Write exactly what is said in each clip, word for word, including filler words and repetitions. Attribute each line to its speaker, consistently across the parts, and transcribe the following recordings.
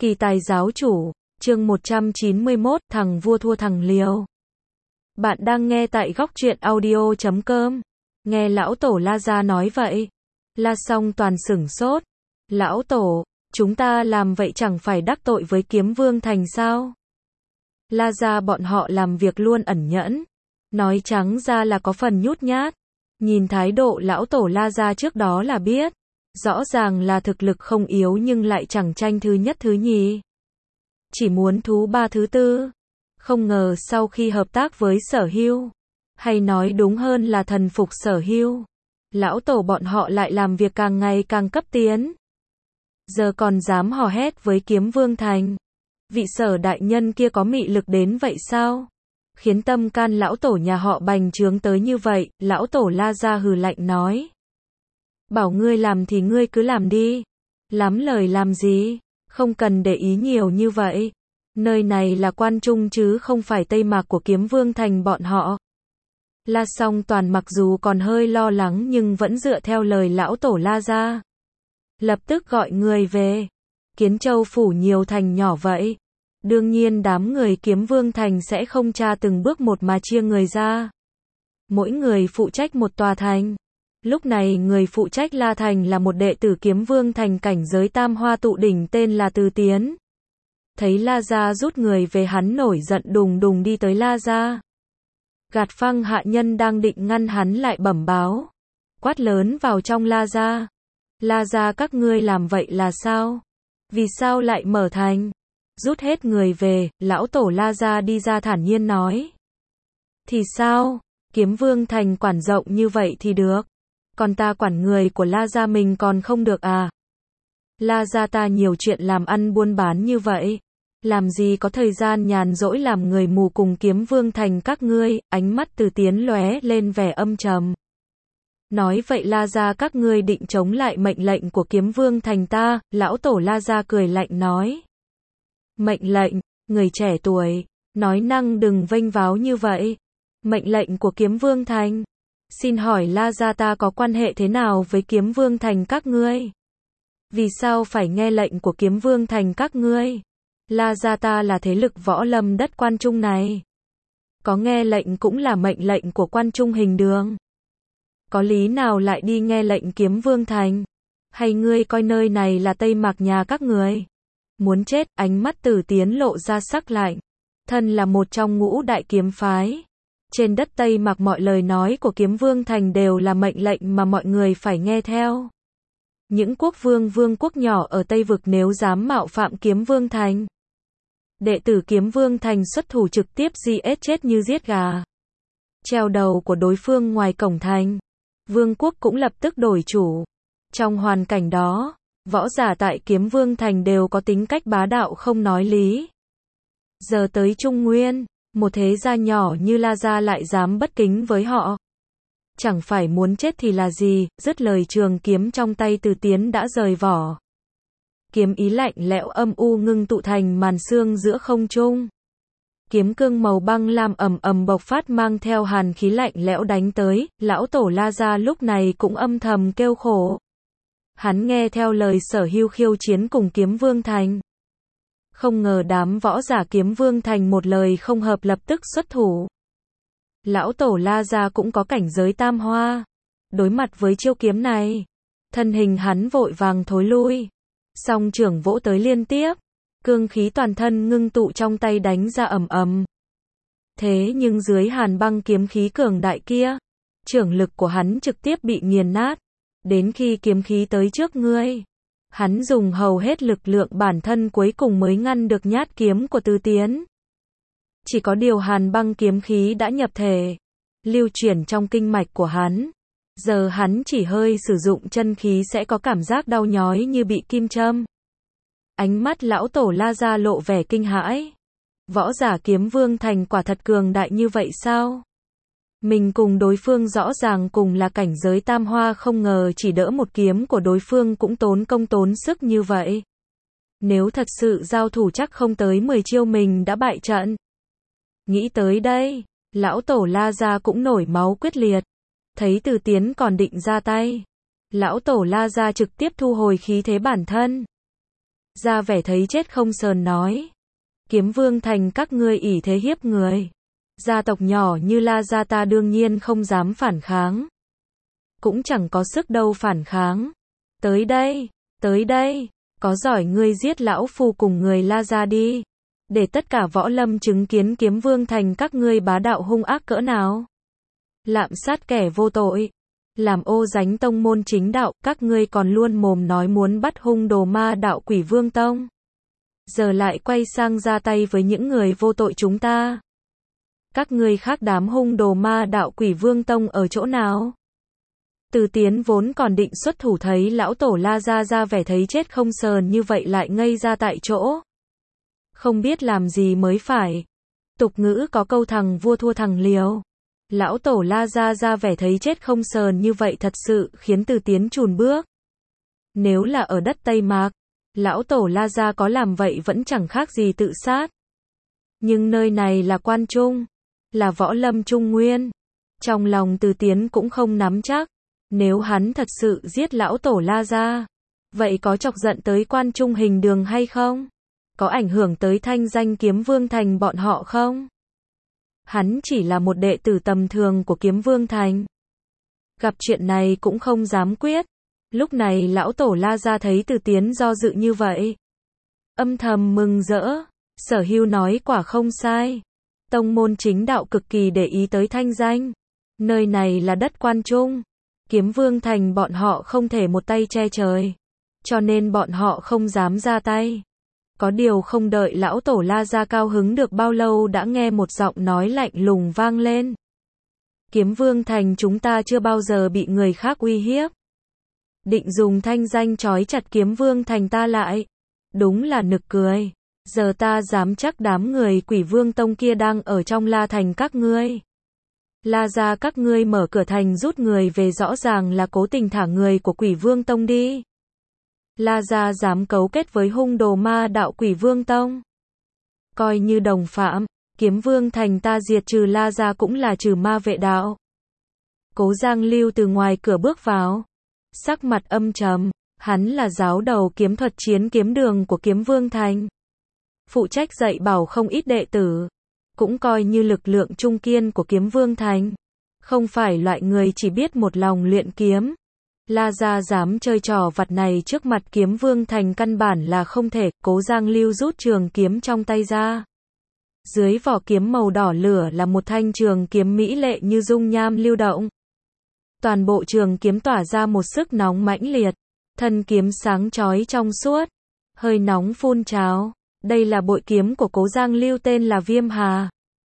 Speaker 1: Kỳ tài giáo chủ, chương một trăm chín mươi mốt, thằng vua thua thằng liều. Bạn đang nghe tại góc truyện audio chấm com. Nghe lão tổ La Gia nói vậy. La Song Toàn sửng sốt. Lão tổ, chúng ta làm vậy chẳng phải đắc tội với Kiếm Vương Thành sao? La Gia bọn họ làm việc luôn ẩn nhẫn. Nói trắng ra là có phần nhút nhát. Nhìn thái độ lão tổ La Gia trước đó là biết. Rõ ràng là thực lực không yếu nhưng lại chẳng tranh thứ nhất thứ nhì. Chỉ muốn thú ba thứ tư. Không ngờ sau khi hợp tác với Sở Hưu, hay nói đúng hơn là thần phục Sở Hưu, lão tổ bọn họ lại làm việc càng ngày càng cấp tiến. Giờ còn dám hò hét với Kiếm Vương Thành. Vị Sở đại nhân kia có mị lực đến vậy sao? Khiến tâm can lão tổ nhà họ bành trướng tới như vậy, lão tổ La Gia hừ lạnh nói. Bảo ngươi làm thì ngươi cứ làm đi. Lắm lời làm gì, không cần để ý nhiều như vậy. Nơi này là Quan Trung chứ không phải Tây Mạc của Kiếm Vương Thành bọn họ. La Song Toàn mặc dù còn hơi lo lắng nhưng vẫn dựa theo lời lão tổ La Gia. Lập tức gọi người về. Kiến Châu phủ nhiều thành nhỏ vậy. Đương nhiên đám người Kiếm Vương Thành sẽ không tra từng bước một mà chia người ra. Mỗi người phụ trách một tòa thành. Lúc này người phụ trách La Thành là một đệ tử Kiếm Vương Thành cảnh giới tam hoa tụ đỉnh tên là Từ Tiến. Thấy La Gia rút người về hắn nổi giận đùng đùng đi tới La Gia. Gạt phăng hạ nhân đang định ngăn hắn lại bẩm báo. Quát lớn vào trong La Gia. La Gia các ngươi làm vậy là sao? Vì sao lại mở thành? Rút hết người về, lão tổ La Gia đi ra thản nhiên nói. Thì sao? Kiếm Vương Thành quản rộng như vậy thì được. Còn ta quản người của La Gia mình còn không được à? La Gia ta nhiều chuyện làm ăn buôn bán như vậy. Làm gì có thời gian nhàn rỗi làm người mù cùng Kiếm Vương Thành các ngươi, ánh mắt Từ Tiến lóe lên vẻ âm trầm. Nói vậy La Gia các ngươi định chống lại mệnh lệnh của Kiếm Vương Thành ta, lão tổ La Gia cười lạnh nói. Mệnh lệnh, người trẻ tuổi, nói năng đừng vênh váo như vậy. Mệnh lệnh của Kiếm Vương Thành. Xin hỏi La Gia ta có quan hệ thế nào với Kiếm Vương Thành các ngươi? Vì sao phải nghe lệnh của Kiếm Vương Thành các ngươi? La Gia ta là thế lực võ lâm đất Quan Trung này. Có nghe lệnh cũng là mệnh lệnh của Quan Trung Hình Đường. Có lý nào lại đi nghe lệnh Kiếm Vương Thành? Hay ngươi coi nơi này là Tây Mạc nhà các người? Muốn chết, ánh mắt Từ Tiến lộ ra sắc lạnh. Thân là một trong ngũ đại kiếm phái. Trên đất Tây Mạc mọi lời nói của Kiếm Vương Thành đều là mệnh lệnh mà mọi người phải nghe theo. Những quốc vương vương quốc nhỏ ở Tây Vực nếu dám mạo phạm Kiếm Vương Thành, đệ tử Kiếm Vương Thành xuất thủ trực tiếp giết chết như giết gà. Treo đầu của đối phương ngoài cổng thành, vương quốc cũng lập tức đổi chủ. Trong hoàn cảnh đó, võ giả tại Kiếm Vương Thành đều có tính cách bá đạo không nói lý. Giờ tới Trung Nguyên, một thế gia nhỏ như La Gia lại dám bất kính với họ. Chẳng phải muốn chết thì là gì, dứt lời trường kiếm trong tay Từ Tiến đã rời vỏ. Kiếm ý lạnh lẽo âm u ngưng tụ thành màn sương giữa không trung. Kiếm cương màu băng lam ầm ầm bộc phát mang theo hàn khí lạnh lẽo đánh tới, lão tổ La Gia lúc này cũng âm thầm kêu khổ. Hắn nghe theo lời Sở Hưu khiêu chiến cùng Kiếm Vương Thành. Không ngờ đám võ giả Kiếm Vương Thành một lời không hợp lập tức xuất thủ. Lão tổ La Gia cũng có cảnh giới tam hoa. Đối mặt với chiêu kiếm này, thân hình hắn vội vàng thối lui. Song trưởng vỗ tới liên tiếp, cương khí toàn thân ngưng tụ trong tay đánh ra ầm ầm. Thế nhưng dưới hàn băng kiếm khí cường đại kia, trưởng lực của hắn trực tiếp bị nghiền nát. Đến khi kiếm khí tới trước ngươi, hắn dùng hầu hết lực lượng bản thân cuối cùng mới ngăn được nhát kiếm của Từ Tiến. Chỉ có điều hàn băng kiếm khí đã nhập thể, lưu chuyển trong kinh mạch của hắn. Giờ hắn chỉ hơi sử dụng chân khí sẽ có cảm giác đau nhói như bị kim châm. Ánh mắt lão tổ La Gia lộ vẻ kinh hãi. Võ giả Kiếm Vương Thành quả thật cường đại như vậy sao? Mình cùng đối phương rõ ràng cùng là cảnh giới tam hoa, không ngờ chỉ đỡ một kiếm của đối phương cũng tốn công tốn sức như vậy. Nếu thật sự giao thủ chắc không tới mười chiêu mình đã bại trận. Nghĩ tới đây, lão tổ La Gia cũng nổi máu quyết liệt. Thấy Từ Tiến còn định ra tay, lão tổ La Gia trực tiếp thu hồi khí thế bản thân. ra vẻ thấy chết không sờn nói. Kiếm Vương Thành các ngươi ỷ thế hiếp người. Gia tộc nhỏ như La gia ta đương nhiên không dám phản kháng. Cũng chẳng có sức đâu phản kháng. Tới đây, tới đây, có giỏi ngươi giết lão phu cùng người La gia đi. Để tất cả võ lâm chứng kiến Kiếm Vương Thành các ngươi bá đạo hung ác cỡ nào. Lạm sát kẻ vô tội. Làm ô dánh tông môn chính đạo, các ngươi còn luôn mồm nói muốn bắt hung đồ ma đạo Quỷ Vương Tông. Giờ lại quay sang ra tay với những người vô tội chúng ta. Các ngươi khác đám hung đồ ma đạo Quỷ Vương Tông ở chỗ nào? Từ Tiến vốn còn định xuất thủ thấy lão tổ La gia ra vẻ thấy chết không sờn như vậy lại ngây ra tại chỗ. Không biết làm gì mới phải. Tục ngữ có câu thằng vua thua thằng liều. Lão tổ La gia ra vẻ thấy chết không sờn như vậy thật sự khiến Từ Tiến chùn bước. Nếu là ở đất Tây Mạc, lão tổ La gia có làm vậy vẫn chẳng khác gì tự sát. Nhưng nơi này là Quan Trung, là võ lâm Trung Nguyên. Trong lòng Từ Tiến cũng không nắm chắc. Nếu hắn thật sự giết lão tổ La gia, vậy có chọc giận tới Quan Trung Hình Đường hay không? Có ảnh hưởng tới thanh danh Kiếm Vương Thành bọn họ không? Hắn chỉ là một đệ tử tầm thường của Kiếm Vương Thành. Gặp chuyện này cũng không dám quyết. Lúc này lão tổ La gia thấy Từ Tiến do dự như vậy. Âm thầm mừng rỡ. Sở Hưu nói quả không sai. Tông môn chính đạo cực kỳ để ý tới thanh danh. Nơi này là đất Quan Trung. Kiếm Vương Thành bọn họ không thể một tay che trời. Cho nên bọn họ không dám ra tay. Có điều không đợi lão tổ La gia cao hứng được bao lâu đã nghe một giọng nói lạnh lùng vang lên. Kiếm Vương Thành chúng ta chưa bao giờ bị người khác uy hiếp. Định dùng thanh danh trói chặt Kiếm Vương Thành ta lại. Đúng là nực cười. Giờ ta dám chắc đám người Quỷ Vương Tông kia đang ở trong La Thành các ngươi. La gia các ngươi mở cửa thành rút người về rõ ràng là cố tình thả người của Quỷ Vương Tông đi. La gia dám cấu kết với hung đồ ma đạo Quỷ Vương Tông. Coi như đồng phạm, Kiếm Vương Thành ta diệt trừ La gia cũng là trừ ma vệ đạo. Cố Giang Lưu từ ngoài cửa bước vào. Sắc mặt âm trầm, hắn là giáo đầu kiếm thuật chiến kiếm đường của Kiếm Vương Thành. Phụ trách dạy bảo không ít đệ tử. Cũng coi như lực lượng trung kiên của Kiếm Vương Thành. Không phải loại người chỉ biết một lòng luyện kiếm. La gia dám chơi trò vặt này trước mặt Kiếm Vương Thành căn bản là không thể. Cố Giang Lưu rút trường kiếm trong tay ra. Dưới vỏ kiếm màu đỏ lửa là một thanh trường kiếm mỹ lệ như dung nham lưu động. Toàn bộ trường kiếm tỏa ra một sức nóng mãnh liệt. Thân kiếm sáng chói trong suốt. Hơi nóng phun trào. Đây là bội kiếm của Cố Giang Lưu tên là Viêm Hà.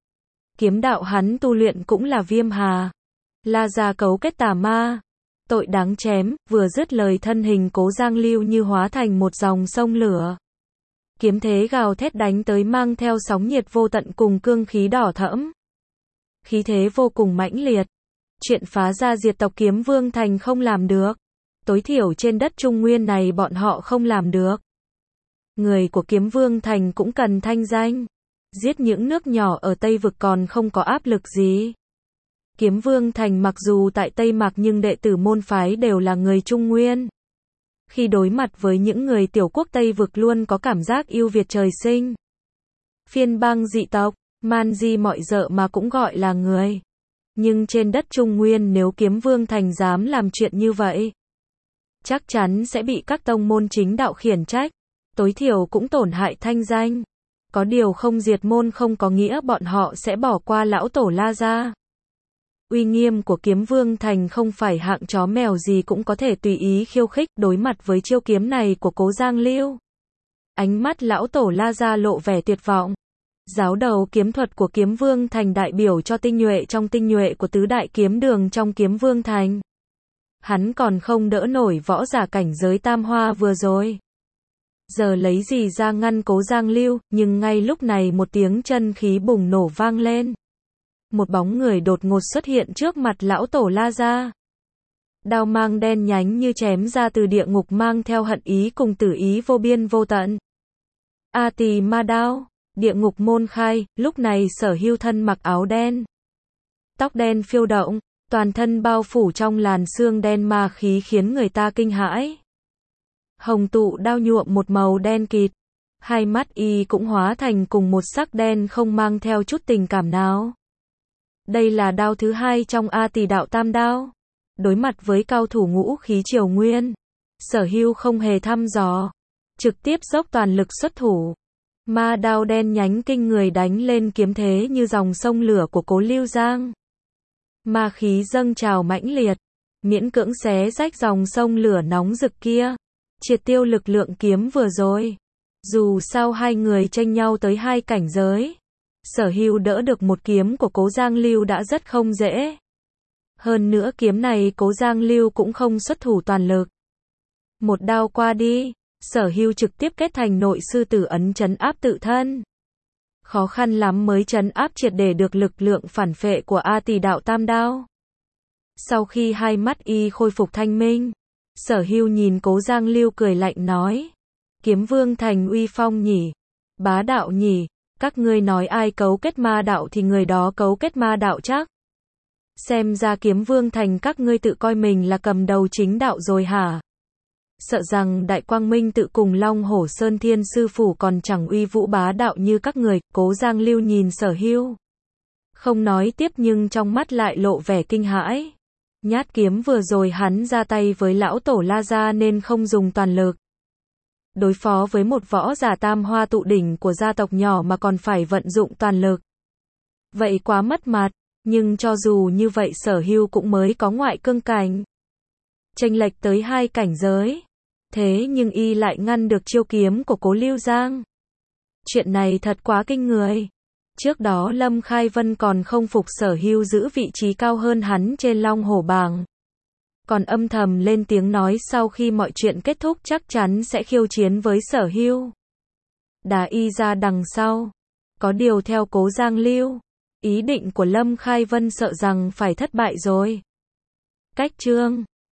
Speaker 1: Kiếm đạo hắn tu luyện cũng là Viêm Hà. La gia cấu kết tà ma. Tội đáng chém, vừa dứt lời thân hình Cố Giang Lưu như hóa thành một dòng sông lửa. Kiếm thế gào thét đánh tới mang theo sóng nhiệt vô tận cùng cương khí đỏ thẫm. Khí thế vô cùng mãnh liệt. Chuyện phá ra diệt tộc Kiếm Vương Thành không làm được. Tối thiểu trên đất Trung Nguyên này bọn họ không làm được. Người của Kiếm Vương Thành cũng cần thanh danh. Giết những nước nhỏ ở Tây Vực còn không có áp lực gì. Kiếm Vương Thành mặc dù tại Tây Mạc nhưng đệ tử môn phái đều là người Trung Nguyên. Khi đối mặt với những người tiểu quốc Tây Vực luôn có cảm giác yêu Việt trời sinh. Phiên bang dị tộc, man di mọi dợ mà cũng gọi là người. Nhưng trên đất Trung Nguyên nếu Kiếm Vương Thành dám làm chuyện như vậy, chắc chắn sẽ bị các tông môn chính đạo khiển trách. Tối thiểu cũng tổn hại thanh danh. Có điều không diệt môn không có nghĩa bọn họ sẽ bỏ qua lão tổ La gia. Uy nghiêm của Kiếm Vương Thành không phải hạng chó mèo gì cũng có thể tùy ý khiêu khích. Đối mặt với chiêu kiếm này của Cố Giang Lưu, ánh mắt lão tổ La gia lộ vẻ tuyệt vọng. Giáo đầu kiếm thuật của Kiếm Vương Thành đại biểu cho tinh nhuệ trong tinh nhuệ của tứ đại kiếm đường trong Kiếm Vương Thành. Hắn còn không đỡ nổi võ giả cảnh giới tam hoa vừa rồi. Giờ lấy gì ra ngăn Cố Giang Lưu, nhưng ngay lúc này một tiếng chân khí bùng nổ vang lên. Một bóng người đột ngột xuất hiện trước mặt lão tổ La gia. Đao mang đen nhánh như chém ra từ địa ngục mang theo hận ý cùng tử ý vô biên vô tận. A Tỳ Ma Đao, địa ngục môn khai, lúc này Sở Hưu thân mặc áo đen. Tóc đen phiêu động, toàn thân bao phủ trong làn sương đen ma khí khiến người ta kinh hãi. Hồng tụ đao nhuộm một màu đen kịt. Hai mắt y cũng hóa thành cùng một sắc đen không mang theo chút tình cảm nào. Đây là đao thứ hai trong A Tỳ đạo tam đao. Đối mặt với cao thủ ngũ khí triều nguyên, Sở Hưu không hề thăm dò, trực tiếp dốc toàn lực xuất thủ. Ma đao đen nhánh kinh người đánh lên kiếm thế như dòng sông lửa của Cố Lưu Giang. Ma khí dâng trào mãnh liệt, miễn cưỡng xé rách dòng sông lửa nóng rực kia, triệt tiêu lực lượng kiếm vừa rồi. Dù sao hai người tranh nhau tới hai cảnh giới, Sở Hưu đỡ được một kiếm của Cố Giang Lưu đã rất không dễ. Hơn nữa kiếm này Cố Giang Lưu cũng không xuất thủ toàn lực. Một đao qua đi, Sở Hưu trực tiếp kết thành nội sư tử ấn trấn áp tự thân. Khó khăn lắm mới trấn áp triệt để được lực lượng phản phệ của A Tỳ đạo tam đao. Sau khi hai mắt y khôi phục thanh minh, Sở Hưu nhìn Cố Giang Lưu cười lạnh nói: Kiếm Vương thành uy phong nhỉ, bá đạo nhỉ, các ngươi nói ai cấu kết ma đạo thì người đó cấu kết ma đạo chắc. Xem ra Kiếm Vương thành các ngươi tự coi mình là cầm đầu chính đạo rồi hả? Sợ rằng Đại Quang Minh tự cùng Long Hổ Sơn Thiên sư phủ còn chẳng uy vũ bá đạo như các người. Cố Giang Lưu nhìn Sở Hưu, không nói tiếp nhưng trong mắt lại lộ vẻ kinh hãi. Nhát kiếm vừa rồi hắn ra tay với lão tổ La Gia nên không dùng toàn lực. Đối phó với một võ giả tam hoa tụ đỉnh của gia tộc nhỏ mà còn phải vận dụng toàn lực. Vậy quá mất mặt, nhưng cho dù như vậy Sở Hưu cũng mới có ngoại cương cảnh. Chênh lệch tới hai cảnh giới. Thế nhưng y lại ngăn được chiêu kiếm của Cố Lưu Giang. Chuyện này thật quá kinh người. Trước đó Lâm Khai Vân còn không phục Sở Hưu giữ vị trí cao hơn hắn trên Long Hổ bảng. Còn âm thầm lên tiếng nói sau khi mọi chuyện kết thúc chắc chắn sẽ khiêu chiến với Sở Hưu. Đá y ra đằng sau. Có điều theo Cố Giang Lưu, ý định của Lâm Khai Vân sợ rằng phải thất bại rồi. Cách chương